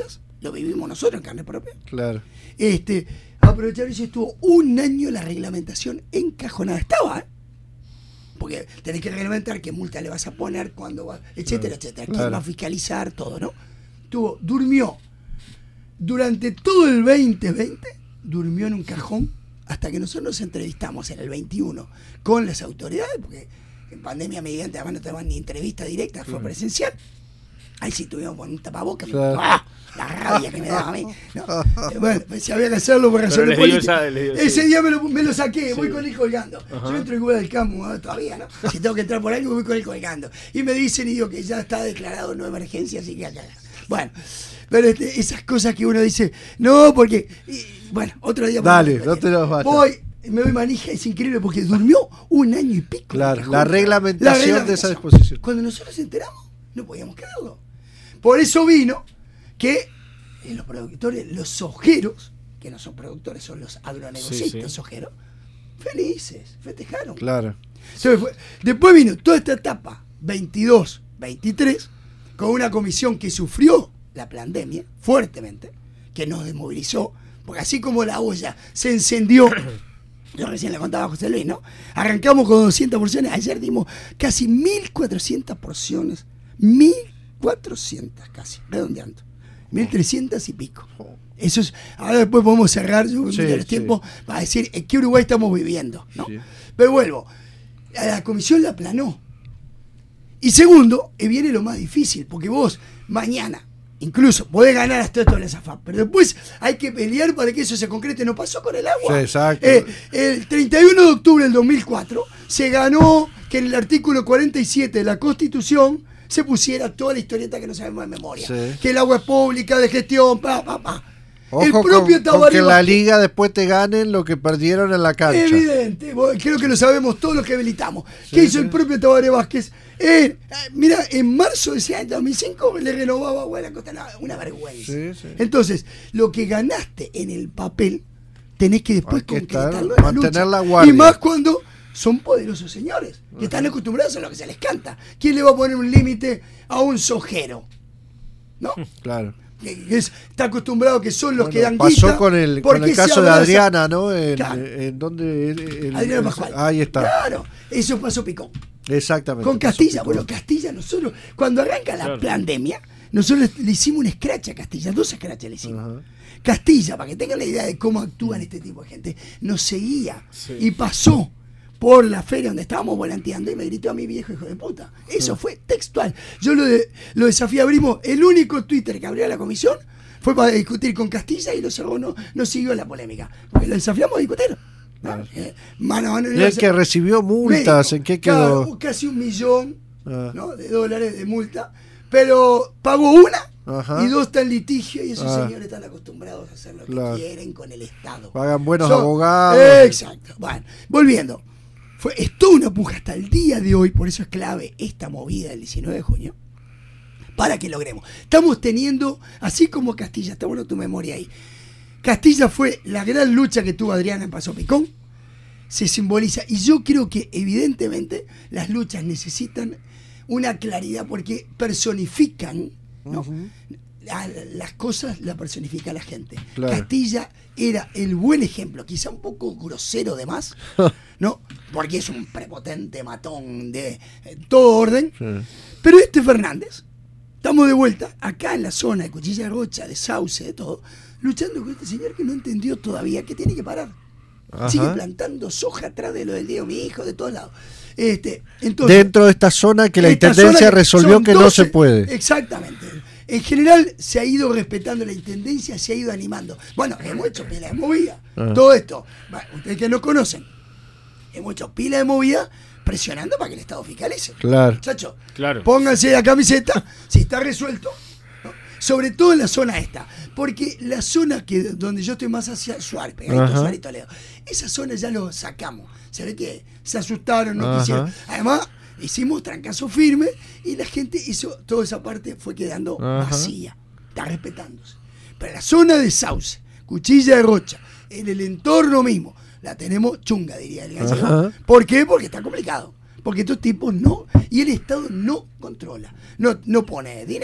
lo vivimos nosotros en carne propia.
Claro.
Este, aprovecharon y estuvo un año la reglamentación encajonada. Estaba, ¿eh? Porque tenés que reglamentar qué multa le vas a poner, cuándo va, etcétera, claro, etcétera. Quién claro. va a fiscalizar, todo, ¿no? Tuvo, durmió durante todo el veinte veinte, durmió en un cajón hasta que nosotros nos entrevistamos en el veintiuno con las autoridades, porque en pandemia mediante además no te daban ni entrevista directa, fue presencial. Ahí sí tuvimos con un tapabocas, claro. ¡Ah! La rabia que me daba a mí. No. Bueno, pues si había que hacerlo por razones políticas. Ese día me lo, me lo saqué, sí. voy con él colgando. Ajá. Yo entro igual del campo, ¿no? Todavía, ¿no? Si tengo que entrar por algo, voy con él colgando. Y me dicen y digo que ya está declarado no emergencia, así que acá. Bueno, pero este, esas cosas que uno dice, no, porque. Y, bueno, otro día.
Dale, no te los vas.
Voy. Me doy manija, es increíble porque durmió un año y pico.
Claro, la reglamentación, la reglamentación de esa disposición.
Cuando nosotros nos enteramos, no podíamos creerlo. Por eso vino que eh, los productores, los sojeros, que no son productores, son los agronegocistas sí, sí. sojeros, felices, festejaron.
Claro.
Entonces, fue, después vino toda esta etapa, veintidós, veintitrés, con una comisión que sufrió la pandemia fuertemente, que nos desmovilizó, porque así como la olla se encendió, yo recién le contaba a José Luis, ¿no? Arrancamos con doscientas porciones, ayer dimos casi mil cuatrocientas porciones, mil cuatrocientas casi, redondeando, mil trescientas y pico. Eso es, ahora después podemos cerrar, yo sí, el sí. tiempo para decir en qué Uruguay estamos viviendo, ¿no? Sí. Pero vuelvo, a la comisión la aplanó. Y segundo, y viene lo más difícil, porque vos mañana, incluso podés ganar hasta esto de la SAFAP, pero después hay que pelear para que eso se concrete. No pasó con el agua.
Sí, exacto.
Eh, el treinta y uno de octubre del dos mil cuatro se ganó que en el artículo cuarenta y siete de la Constitución se pusiera toda la historieta que no sabemos de memoria. Sí. Que el agua es pública, de gestión, pa, pa, pa.
Ojo, el propio con, con que la liga después te ganen lo que perdieron en la cancha.
Evidente, creo que lo sabemos todos los que habilitamos. Sí, ¿Qué hizo sí. el propio Tabaré Vázquez? Eh, mira, en marzo de ese año, dos mil cinco, le renovaba agua a la costa, una vergüenza. Sí, sí. Entonces, lo que ganaste en el papel, tenés que después que concretarlo
estar,
en la lucha.
La guardia.
Y más cuando son poderosos señores, que uh-huh. están acostumbrados a lo que se les canta. ¿Quién le va a poner un límite a un sojero? ¿No?
Claro.
Que es, está acostumbrado que son los
bueno,
que dan
pasó
guita.
Pasó con el, con el caso de Adriana, ¿no? En, claro. en donde el,
Adriana Pascual.
Ahí está.
Claro, eso pasó Picón.
Exactamente.
Con Castilla, bueno, Castilla, nosotros, cuando arranca la claro. pandemia, nosotros le, le hicimos un scratch a Castilla, dos scratches le hicimos. Uh-huh. Castilla, para que tengan la idea de cómo actúan este tipo de gente, nos seguía sí. y pasó por la feria donde estábamos volanteando y me gritó a mi viejo hijo de puta. Eso fue textual. Yo lo, de, lo desafié, abrimos el único Twitter que abrió la comisión, fue para discutir con Castilla y lo cerró, no, no siguió la polémica. Porque lo desafiamos a discutir. ¿No? Eh, mano a mano.
¿Y el que recibió multas? Médico, ¿en qué quedó?
Claro, casi un millón ah. ¿no? de dólares de multa, pero pagó una. Ajá. Y dos están en litigio y esos ah. señores están acostumbrados a hacer lo claro. que quieren con el Estado.
Pagan buenos
Son,
abogados.
Exacto. Bueno, volviendo. Fue, es toda una puja hasta el día de hoy, por eso es clave esta movida del diecinueve de junio, para que logremos. Estamos teniendo, así como Castilla, está bueno tu memoria ahí. Castilla fue la gran lucha que tuvo Adriana en Paso Picón, se simboliza, y yo creo que evidentemente las luchas necesitan una claridad porque personifican, ¿no? Uh-huh. A las cosas la personifica la gente. Claro. Castilla era el buen ejemplo, quizá un poco grosero de más, ¿no? Porque es un prepotente matón de eh, todo orden. Sí. Pero este Fernández, estamos de vuelta acá en la zona de Cuchilla Rocha, de Sauce, de todo, luchando con este señor que no entendió todavía que tiene que parar. Ajá. Sigue plantando soja atrás de lo del Diego, mi hijo, de todos lados. Este, entonces,
dentro de esta zona que la intendencia que resolvió que doce, no se puede.
Exactamente. En general se ha ido respetando la intendencia, se ha ido animando. Bueno, hemos hecho pila de movida. Ah. Todo esto, bueno, ustedes que no conocen, hemos hecho pila de movida presionando para que el Estado fiscalice.
Claro.
Muchachos,
claro.
Pónganse la camiseta, si está resuelto, ¿no? Sobre todo en la zona esta. Porque la zona que donde yo estoy más hacia Suárez, pegadito Suárez y Toledo, esa zona ya lo sacamos. Se ve que se asustaron, no Ajá. quisieron. Además, hicimos trancazo firme y la gente hizo, toda esa parte fue quedando Ajá. vacía, está respetándose. Pero la zona de Sauce, Cuchilla de Rocha, en el entorno mismo, la tenemos chunga, diría el gallego. ¿Por qué? Porque está complicado. Porque estos tipos no, y el Estado no controla. No, no pone dinero,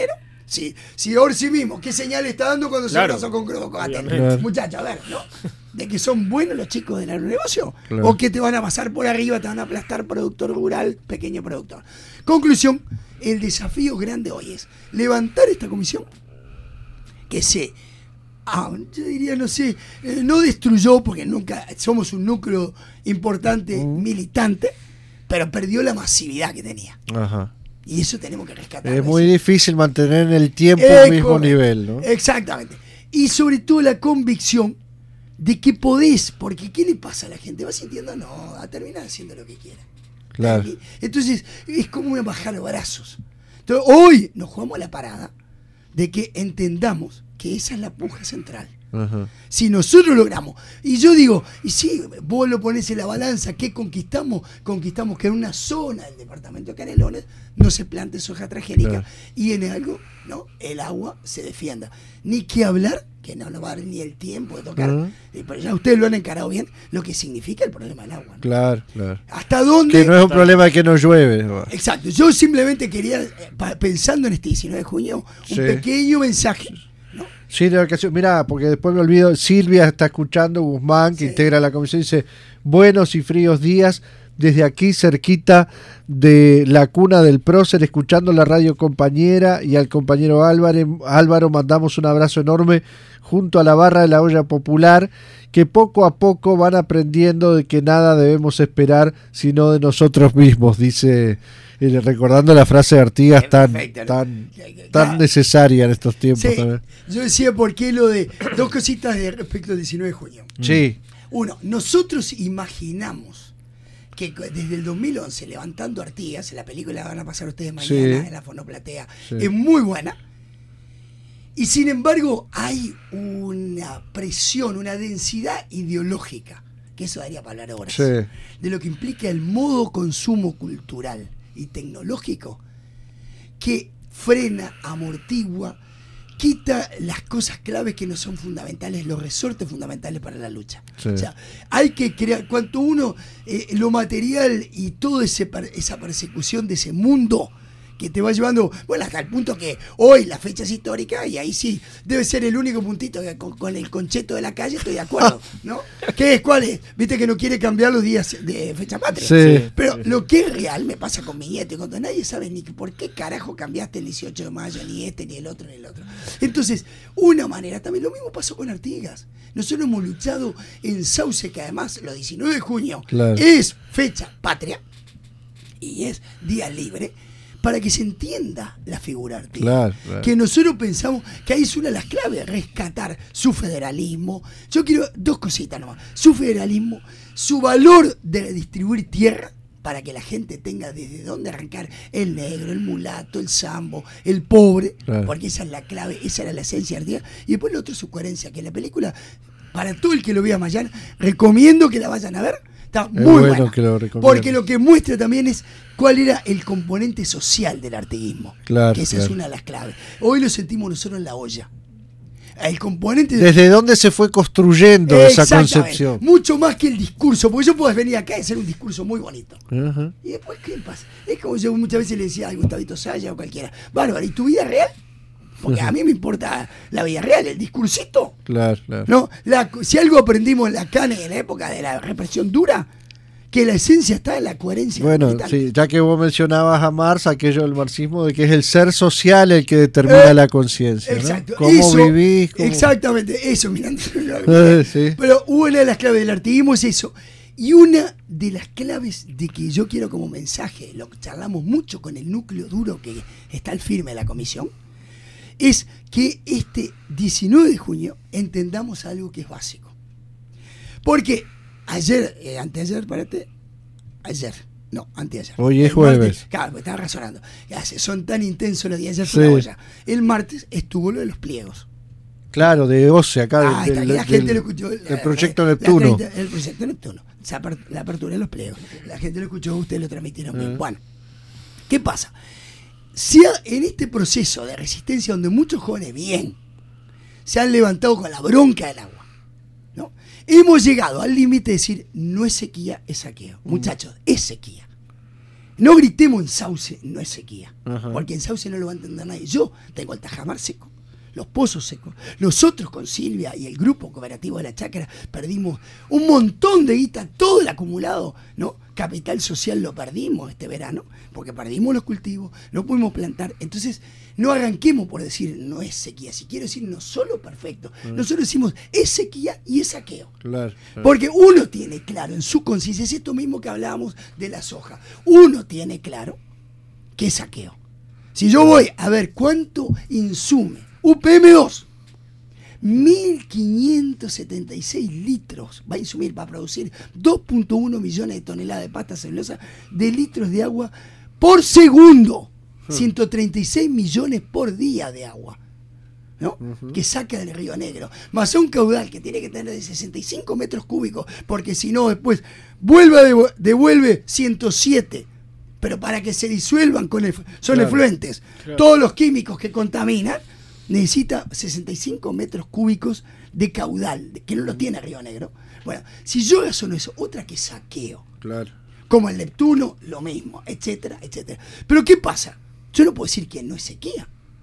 Si, si Orsi mismo, ¿qué señal está dando cuando
Claro,
se casó con Crodo Coatel?
Claro.
Muchachos, a ver, ¿no? ¿De que son buenos los chicos del agronegocio?
Claro.
¿O que te van a pasar por arriba, te van a aplastar productor rural, pequeño productor? Conclusión, el desafío grande hoy es levantar esta comisión que se, ah, yo diría, no sé, eh, no destruyó, porque nunca somos un núcleo importante,
Mm.
militante, pero perdió la masividad que tenía.
Ajá.
Y eso tenemos que rescatar.
Es muy difícil mantener en el tiempo
Eh,
el mismo
correcto.
nivel, ¿no?
Exactamente. Y sobre todo la convicción de que podés, porque ¿qué le pasa a la gente? Va sintiendo, no, va a terminar haciendo lo que quiera.
Claro.
Entonces, es como una bajar los brazos. Entonces, hoy nos jugamos la parada de que entendamos que esa es la puja central.
Ajá.
Si nosotros logramos, y yo digo, y si vos lo ponés en la balanza, ¿qué conquistamos? Conquistamos que en una zona del departamento de Canelones no se plante soja transgénica,
Claro.
y en algo, ¿no? El agua se defienda. Ni que hablar, que no nos va a dar ni el tiempo de tocar,
Ujú.
eh, pero ya ustedes lo han encarado bien, lo que significa el problema del agua, ¿no?
Claro, claro.
¿Hasta dónde?
Que no es un problema de que no llueve. ¿no?
Exacto, yo simplemente quería, eh, pa- pensando en este diecinueve de junio, un
Sí.
pequeño mensaje, ¿no?
Sí, de vacaciones. Mirá, porque después me olvido, Silvia está escuchando, Guzmán, que
Sí.
integra la comisión, dice, buenos y fríos días, desde aquí cerquita de la cuna del prócer, escuchando la radio compañera, y al compañero Álvaro, Álvaro mandamos un abrazo enorme junto a la barra de la olla popular, que poco a poco van aprendiendo de que nada debemos esperar sino de nosotros mismos, dice, eh, recordando la frase de Artigas tan,
Perfecto, ¿no?
tan,
Claro.
tan necesaria en estos tiempos
Sí,
también.
yo decía por qué lo de dos cositas de respecto al diecinueve de junio.
Sí.
Uno, nosotros imaginamos que co- desde el dos mil once, levantando Artigas, en la película la van a pasar ustedes mañana
Sí.
en la Fonoplatea,
Sí.
es muy buena. Y sin embargo, hay una presión, una densidad ideológica, que eso daría para hablar horas,
Sí.
de lo que implica el modo consumo cultural y tecnológico que frena, amortigua, quita las cosas claves que no son fundamentales, los resortes fundamentales para la lucha.
Sí.
O sea, hay que crear, cuanto uno, eh, lo material y toda esa persecución de ese mundo que te va llevando, bueno, hasta el punto que hoy la fecha es histórica y ahí sí debe ser el único puntito que con, con el concheto de la calle estoy de acuerdo, ¿no? ¿Qué es? ¿Cuál es? Viste que no quiere cambiar los días de fecha patria.
Sí.
Pero lo que es real me pasa con mi nieto y cuando nadie sabe ni que por qué carajo cambiaste el dieciocho de mayo, ni este, ni el otro, ni el otro. Entonces, una manera también, lo mismo pasó con Artigas. Nosotros hemos luchado en Sauce, que además los diecinueve de junio
Claro.
es fecha patria y es día libre, para que se entienda la figura Artigas.
Claro, claro.
Que nosotros pensamos que ahí es una de las claves, rescatar su federalismo. Yo quiero dos cositas nomás. Su federalismo, su valor de distribuir tierra para que la gente tenga desde dónde arrancar, el negro, el mulato, el sambo, el pobre,
Claro.
porque esa es la clave, esa era la esencia de Artigas. Y después lo otro, su coherencia, que la película, para todo el que lo vea mañana, recomiendo que la vayan a ver. Está muy
bueno
buena.
que lo recomienden.
Porque lo que muestra también es cuál era el componente social del artiguismo.
Claro,
que esa
claro.
es una de las claves. Hoy lo sentimos nosotros en la olla. El componente
¿Desde dónde se fue construyendo esa
Exactamente.
concepción?
Mucho más que el discurso, porque yo puedo venir acá y hacer un discurso muy bonito.
Ajá.
Y después, ¿qué pasa? Es como yo muchas veces le decía a Gustavito Saya o cualquiera, bárbaro, ¿y tu vida real? Porque a mí me importa la vida real, el discursito.
Claro, claro.
¿No? La- si algo aprendimos en la Cane en la época de la represión dura, que la esencia está en la coherencia.
Bueno,
militante.
sí, ya que vos mencionabas a Marx, aquello del marxismo, de que es el ser social el que determina
Eh,
la conciencia, ¿no?
Exacto.
¿Cómo
Eso,
vivís? cómo-
Exactamente, eso, mirando.
Eh, sí.
Pero una de las claves del artiguismo es eso. Y una de las claves de que yo quiero como mensaje, lo que charlamos mucho con el núcleo duro que está al firme de la comisión, es que este diecinueve de junio entendamos algo que es básico. Porque ayer, eh, anteayer, espérate, ayer, no, anteayer.
Hoy es
El martes,
jueves.
claro, me estaba razonando. Ya sé, son tan intensos los días, ayer
Sí.
fue una olla. El martes estuvo lo de los pliegos.
Claro, de O C E, acá,
Ah,
del,
está,
del-
que la gente
del-
lo escuchó.
del
la-
proyecto
la- la
Neptuno.
treinta el proyecto Neptuno. Se apar- La apertura de los pliegos. La gente lo escuchó, ustedes lo transmitieron bien.
Eh.
Bueno, ¿qué pasa? Si ha- en este proceso de resistencia donde muchos jóvenes bien se han levantado con la bronca del agua, ¿no? Hemos llegado al límite de decir, no es sequía, es saqueo. Muchachos, es sequía. no gritemos en Sauce, no es sequía.
Ajá.
Porque en Sauce no lo va a entender nadie. Yo tengo el Tajamar seco, los pozos secos. Nosotros con Silvia y el grupo cooperativo de la Chácara perdimos un montón de guita, todo el acumulado, ¿no? Capital social lo perdimos este verano, porque perdimos los cultivos, no pudimos plantar. Entonces, no arranquemos por decir no es sequía. Si quiero decir no solo perfecto, mm. nosotros decimos es sequía y es saqueo.
Claro, claro.
Porque uno tiene claro en su conciencia, es esto mismo que hablábamos de la soja, uno tiene claro que es saqueo. Si yo voy a ver cuánto insume U P M dos, mil quinientos setenta y seis litros va a insumir para producir dos punto uno millones de toneladas de pasta celulosa de litros de agua por segundo, hmm. ciento treinta y seis millones por día de agua, ¿no? Uh-huh. Que saca del Río Negro, más un caudal que tiene que tener de sesenta y cinco metros cúbicos, porque si no después vuelve, devuelve ciento siete, pero para que se disuelvan con el, son claro. efluentes, claro. todos los químicos que contaminan, necesita sesenta y cinco metros cúbicos de caudal, que no lo tiene Río Negro. Bueno, si yo razono eso, otra que saqueo.
Claro.
Como el Neptuno, lo mismo, etcétera, etcétera. Pero ¿qué pasa? Yo no puedo decir que no es sequía.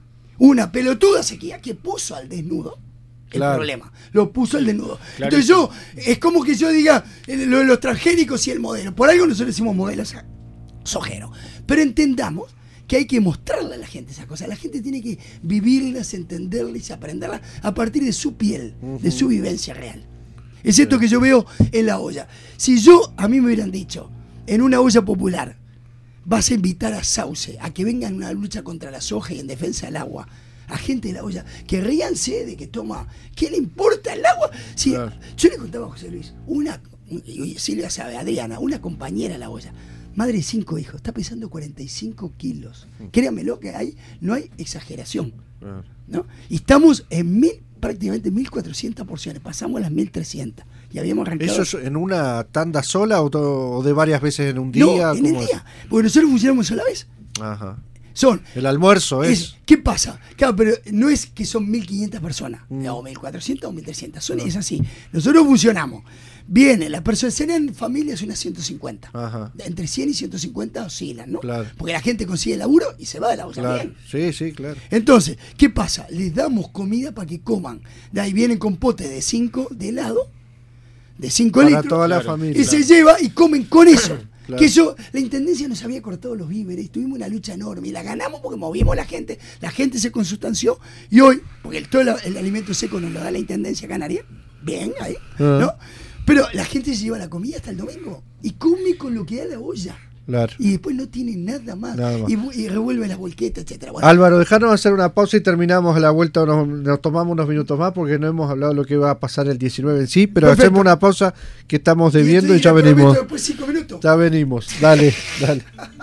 Una pelotuda sequía que puso al desnudo el claro. problema. Lo puso al desnudo. Claro. Entonces yo, es como que yo diga lo de los transgénicos y el modelo. Por algo nosotros decimos modelos sojeros. Pero entendamos que hay que mostrarle a la gente esas cosas. La gente tiene que vivirlas, entenderlas y aprenderlas a partir de su piel, uh-huh. de su vivencia real. Es esto que yo veo en la olla. Si yo, a mí me hubieran dicho, en una olla popular, vas a invitar a Sauce a que vengan en una lucha contra la soja y en defensa del agua, a gente de la olla, que ríanse de que toma, ¿qué le importa el agua? Si, claro. Yo le contaba a José Luis, una, y Silvia sabe, Adriana, una compañera de la olla, madre de cinco hijos, está pesando cuarenta y cinco kilos. Créanmelo que hay, no hay exageración, ¿no? Y estamos en mil, prácticamente mil cuatrocientas porciones, pasamos a las mil trescientas. Y habíamos arrancado.
¿Eso es en una tanda sola o, to, o de varias veces en un día?
No, en el día, es? Porque nosotros funcionamos a la vez.
Ajá.
Son,
el almuerzo es,
es. ¿Qué pasa? Claro, pero no es que son mil quinientas personas, mm. o mil cuatrocientas o mil trescientas, son, no. es así. Nosotros funcionamos. Viene, las personas serán familias unas ciento cincuenta. Ajá. Entre cien y ciento cincuenta oscilan, ¿no?
Claro.
Porque la gente consigue laburo y se va de la olla.
Claro.
Bien.
Sí, sí, claro.
Entonces, ¿qué pasa? Les damos comida para que coman. De ahí vienen con potes de cinco de helado, de cinco litros.
Para toda la
claro.
familia.
Y claro. se lleva y comen con eso.
Claro.
Que eso, la intendencia nos había cortado los víveres, tuvimos una lucha enorme y la ganamos porque movimos a la gente, la gente se consustanció y hoy, porque el, todo el, el alimento seco nos lo da la intendencia canaria, bien ahí, uh-huh. ¿no? Pero la gente se lleva la comida hasta el domingo y come con lo que da la olla.
Claro.
Y después no tiene nada más. Nada más. Y, y revuelve las volquetas, etcétera. Bueno.
Álvaro, dejanos hacer una pausa y terminamos la vuelta, nos, nos tomamos unos minutos más porque no hemos hablado de lo que va a pasar el diecinueve en sí, pero perfecto. Hacemos una pausa que estamos debiendo y, y ya venimos.
Después cinco minutos.
Ya venimos, dale, dale.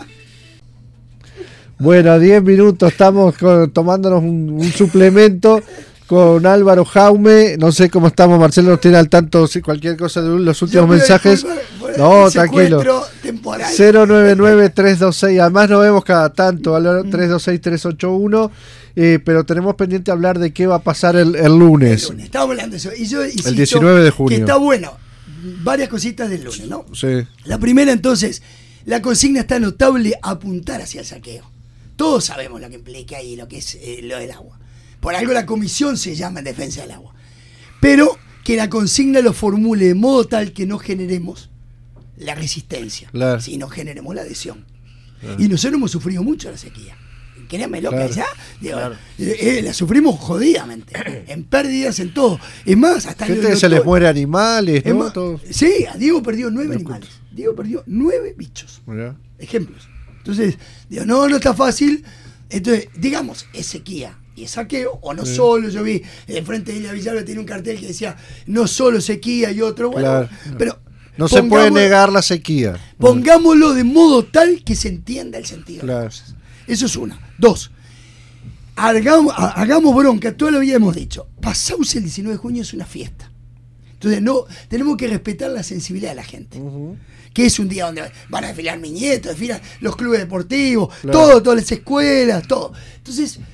Bueno, diez minutos, estamos con, tomándonos un, un suplemento con Álvaro Jaume. No sé cómo estamos, Marcelo nos tiene al tanto si cualquier cosa de los últimos mensajes. No, tranquilo. cero nueve nueve tres dos seis, además nos vemos cada tanto, Álvaro, tres dos seis tres ocho uno, eh, pero tenemos pendiente hablar de qué va a pasar el, el lunes. El lunes,
estamos hablando de eso. Y yo
el diecinueve de junio.
Que está bueno. Varias cositas del lunes, ¿no?
Sí.
La primera, entonces, la consigna está notable, apuntar hacia el saqueo. Todos sabemos lo que implica y lo que es eh, lo del agua. Por algo la comisión se llama en defensa del agua. Pero que la consigna lo formule de modo tal que no generemos la resistencia, claro. sino generemos la adhesión. Claro. Y nosotros hemos sufrido mucho la sequía. Créanmelo claro. que allá digo, claro. eh, eh, la sufrimos jodidamente, en pérdidas, en todo. Es más, hasta
gente que se les muere animales, ¿no?
Más, todo. Sí, Diego perdió nueve no animales. Escucho. Diego perdió nueve bichos. ¿Ya? Ejemplos. Entonces, digo, no, no está fácil. Entonces, digamos, es sequía y es saqueo, o no sí. solo. Yo vi enfrente de Isla Villalba tiene un cartel que decía no solo sequía y otro, bueno, claro. pero
no se puede negar la sequía.
Pongámoslo de modo tal que se entienda el sentido
claro.
de las cosas. Eso es una. Dos, hagamos, hagamos bronca, todo lo habíamos dicho. Pasauce el diecinueve de junio es una fiesta. Entonces no, tenemos que respetar la sensibilidad de la gente. Uh-huh. Que es un día donde van a desfilar mis nietos, desfilan los clubes deportivos, claro. todo, todas las escuelas, todo. Entonces,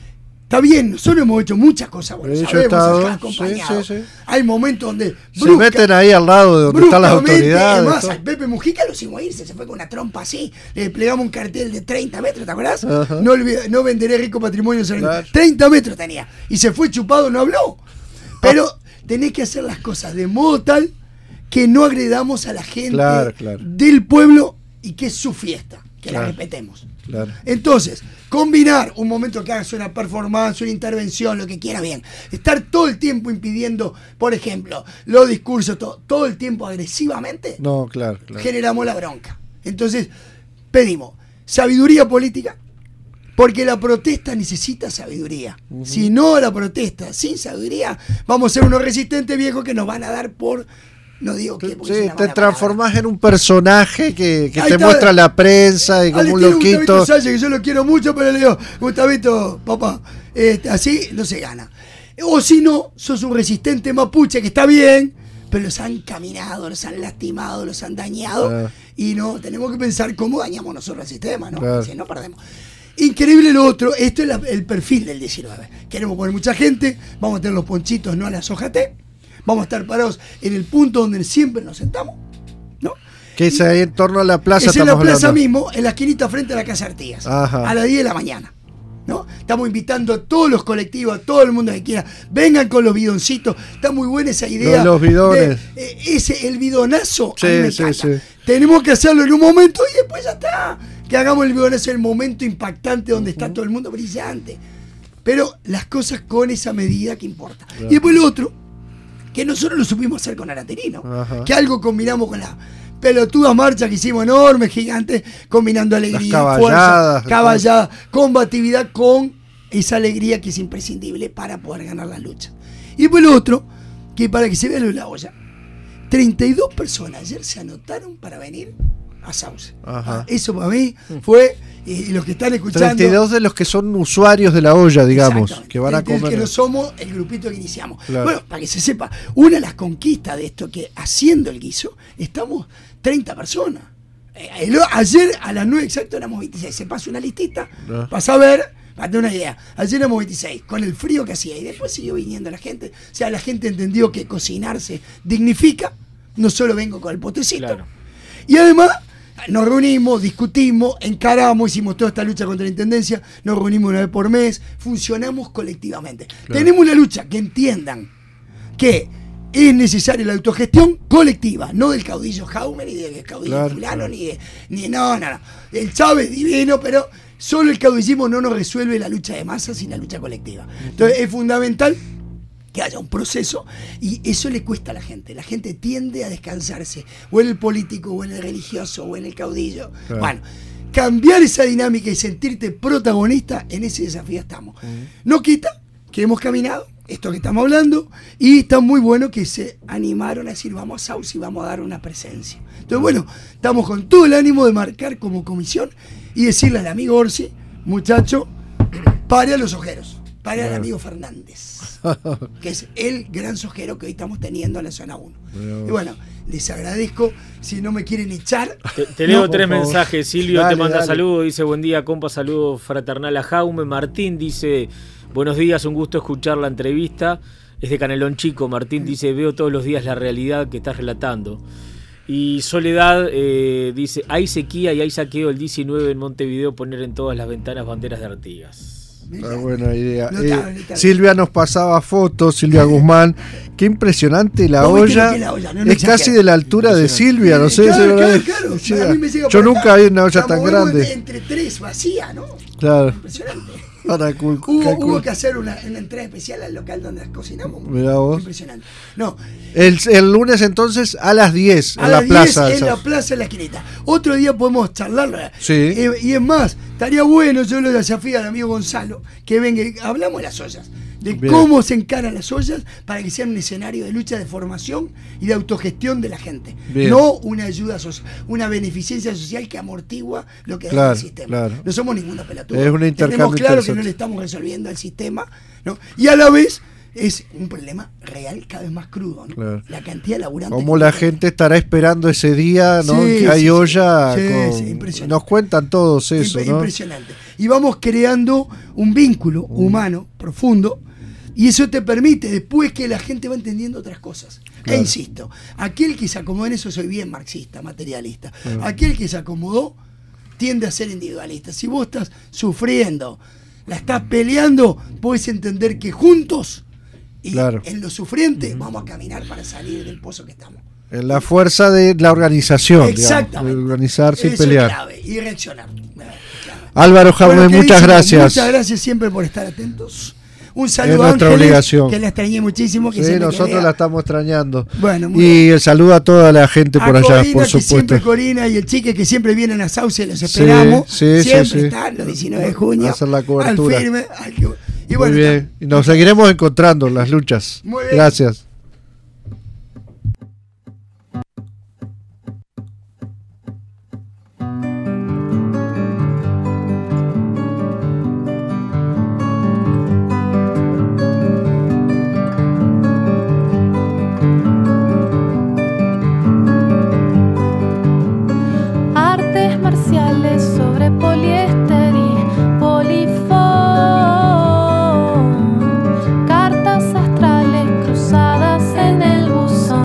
Está bien, nosotros hemos hecho muchas cosas buenas, sabemos
estado,
estar acompañados.
Sí, sí, sí.
Hay momentos donde
se brusca, meten ahí al lado de donde están las autoridades.
Además, al Pepe Mujica lo hicimos irse, se fue con una trompa así, le desplegamos un cartel de treinta metros, ¿te acordás? Uh-huh. No, no venderé rico patrimonio, claro. treinta metros tenía, y se fue chupado, no habló. Pero oh. tenés que hacer las cosas de modo tal que no agredamos a la gente claro, claro. del pueblo y que es su fiesta, que claro. la respetemos. Claro. Entonces, combinar un momento que hagas una performance, una intervención, lo que quiera, bien. Estar todo el tiempo impidiendo, por ejemplo, los discursos, todo, todo el tiempo agresivamente,
no, claro, claro.
generamos la bronca. Entonces, pedimos sabiduría política, porque la protesta necesita sabiduría. Uh-huh. Si no la protesta sin sabiduría, vamos a ser unos resistentes viejos que nos van a dar por... No digo que
sí, te transformás en un personaje que, que te está, muestra la prensa y como un loquito.
Salle, que yo lo quiero mucho, pero le digo, Gustavito, papá, este, así no se gana. O si no, sos un resistente mapuche que está bien, pero los han caminado, los han lastimado, los han dañado. Ah. Y no, tenemos que pensar cómo dañamos nosotros el sistema, ¿no? Claro. Si no perdemos. Increíble lo otro, esto es la, el perfil del diecinueve. Queremos poner mucha gente, vamos a tener los ponchitos, no a las hojas T. Vamos a estar parados en el punto donde siempre nos sentamos, ¿no?
Que es ahí en torno a la plaza.
Es en la plaza hablando. mismo, en la esquinita frente a la Casa Artigas, Ajá. a las diez de la mañana, ¿no? Estamos invitando a todos los colectivos, a todo el mundo que quiera, vengan con los bidoncitos. Está muy buena esa idea.
Los, los bidones.
De, eh, ese, el bidonazo,
sí,
a mí me
sí,
encanta.
Sí.
Tenemos que hacerlo en un momento y después ya está. Que hagamos el bidonazo en el momento impactante donde uh-huh. está todo el mundo brillante. Pero las cosas con esa medida que importa. Claro. Y después lo otro, que nosotros lo supimos hacer con Araterino, Ajá. que algo combinamos con la pelotuda marcha que hicimos enorme, gigante, combinando alegría, fuerza, caballada, combatividad con esa alegría que es imprescindible para poder ganar la lucha. Y después lo otro, que para que se vea lo de la olla, treinta y dos personas ayer se anotaron para venir a Sauce. Ajá. Eso para mí fue, y los que están escuchando...
treinta y dos de los que son usuarios de la olla, digamos, que van a comer.
Que no somos el grupito que iniciamos. Claro. Bueno, para que se sepa, una de las conquistas de esto, que haciendo el guiso, estamos treinta personas. Eh, el, ayer a las nueve exacto éramos veintiséis. Se pasa una listita, no. Vas a ver, para tener una idea. Ayer éramos veintiséis, con el frío que hacía, y después siguió viniendo la gente. O sea, la gente entendió que cocinarse dignifica. No solo vengo con el potecito. Claro. Y además... nos reunimos, discutimos, encaramos, hicimos toda esta lucha contra la intendencia, nos reunimos una vez por mes, funcionamos colectivamente. Claro. Tenemos una lucha que entiendan que es necesaria la autogestión colectiva, no del caudillo Jaume, ni del caudillo claro, fulano, claro. ni de, ni no, no, no. El Chávez divino, pero solo el caudillismo no nos resuelve la lucha de masas sin la lucha colectiva. Entonces es fundamental que haya un proceso, y eso le cuesta a la gente. La gente tiende a descansarse, o en el político, o en el religioso, o en el caudillo. Claro. Bueno, cambiar esa dinámica y sentirte protagonista, en ese desafío estamos. Uh-huh. No quita que hemos caminado, esto que estamos hablando, y está muy bueno que se animaron a decir, vamos a Sauce y vamos a dar una presencia. Entonces, bueno, estamos con todo el ánimo de marcar como comisión y decirle al amigo Orsi, muchacho, pare a los ojeros, pare al amigo Fernández, que es el gran sojero que hoy estamos teniendo en la zona uno. Bueno. Y bueno, les agradezco. Si no me quieren echar,
te, te leo no, tres mensajes. Silvio dale, te manda saludos, dice buen día compa, saludo fraternal a Jaume. Martín dice buenos días, un gusto escuchar la entrevista, es de Canelón Chico. Martín dice veo todos los días la realidad que estás relatando. Y Soledad eh, dice hay sequía y hay saqueo el diecinueve en Montevideo, poner en todas las ventanas banderas de Artigas.
Una buena idea. No, eh, no, Silvia nos pasaba fotos, Silvia Guzmán. Qué impresionante la olla. La olla no, no es casi de la altura de Silvia, no sé.
Claro, claro, claro. A mí me llega
Yo nunca vi una olla tan grande.
Entre tres vacía, ¿no?
Claro.
Impresionante.
Para cool,
hubo,
cool.
hubo que hacer una, una entrada especial al local donde cocinamos.
Mirá vos.
Impresionante. No.
El, el lunes entonces a las diez
a
en
las
la plaza.
diez en la plaza en la esquinita. Otro día podemos charlar.
Sí.
Eh, y es más, estaría bueno, yo lo desafío al amigo Gonzalo, que venga, hablamos de las ollas. De Bien. Cómo se encaran las ollas para que sean un escenario de lucha, de formación y de autogestión de la gente. Bien. No una ayuda social, una beneficencia social que amortigua lo que
claro,
da el sistema. Claro. No somos ninguna pelotuda.
Es una
Tenemos claro que no le estamos resolviendo al sistema, ¿no? Y a la vez es un problema real cada vez más crudo, ¿no?
Claro.
La cantidad de laburantes.
Como la gente estará esperando ese día, ¿no?
Sí,
Que hay
sí,
olla.
sí,
con...
sí, impresionante.
Nos cuentan todos eso,
Imp-
¿no?
Impresionante. Y vamos creando un vínculo
Mm.
humano profundo, y eso te permite, después que la gente va entendiendo otras cosas.
Claro.
E insisto, aquel que se acomodó en eso, soy bien marxista, materialista.
Claro.
Aquel que se acomodó tiende a ser individualista. Si vos estás sufriendo, la estás peleando, podés entender que juntos y
Claro.
en lo sufriente vamos a caminar para salir del pozo que estamos.
En la fuerza de la organización,
Exactamente.
digamos, de organizarse y
Eso
pelear.
es clave, y reaccionar. Clave.
Álvaro Jaume,
Bueno,
muchas
queridísimo,
gracias.
Muchas gracias siempre por estar atentos. Un saludo
Es
a
nuestra
Ángeles,
obligación.
que la extrañé muchísimo. Que
Sí,
siempre que
nosotros
vea-
la estamos extrañando.
Bueno, muy
y
bien.
el saludo a toda la gente
A
por allá,
Corina,
por
que siempre
supuesto.
Corina y el Chique que siempre vienen a Sauce, los esperamos.
sí, sí,
siempre
sí.
están los diecinueve de junio.
A hacer la cobertura.
Al firme. Ay, qué- y
Muy
bueno,
bien. Y nos seguiremos encontrando en las luchas.
Muy bien.
Gracias.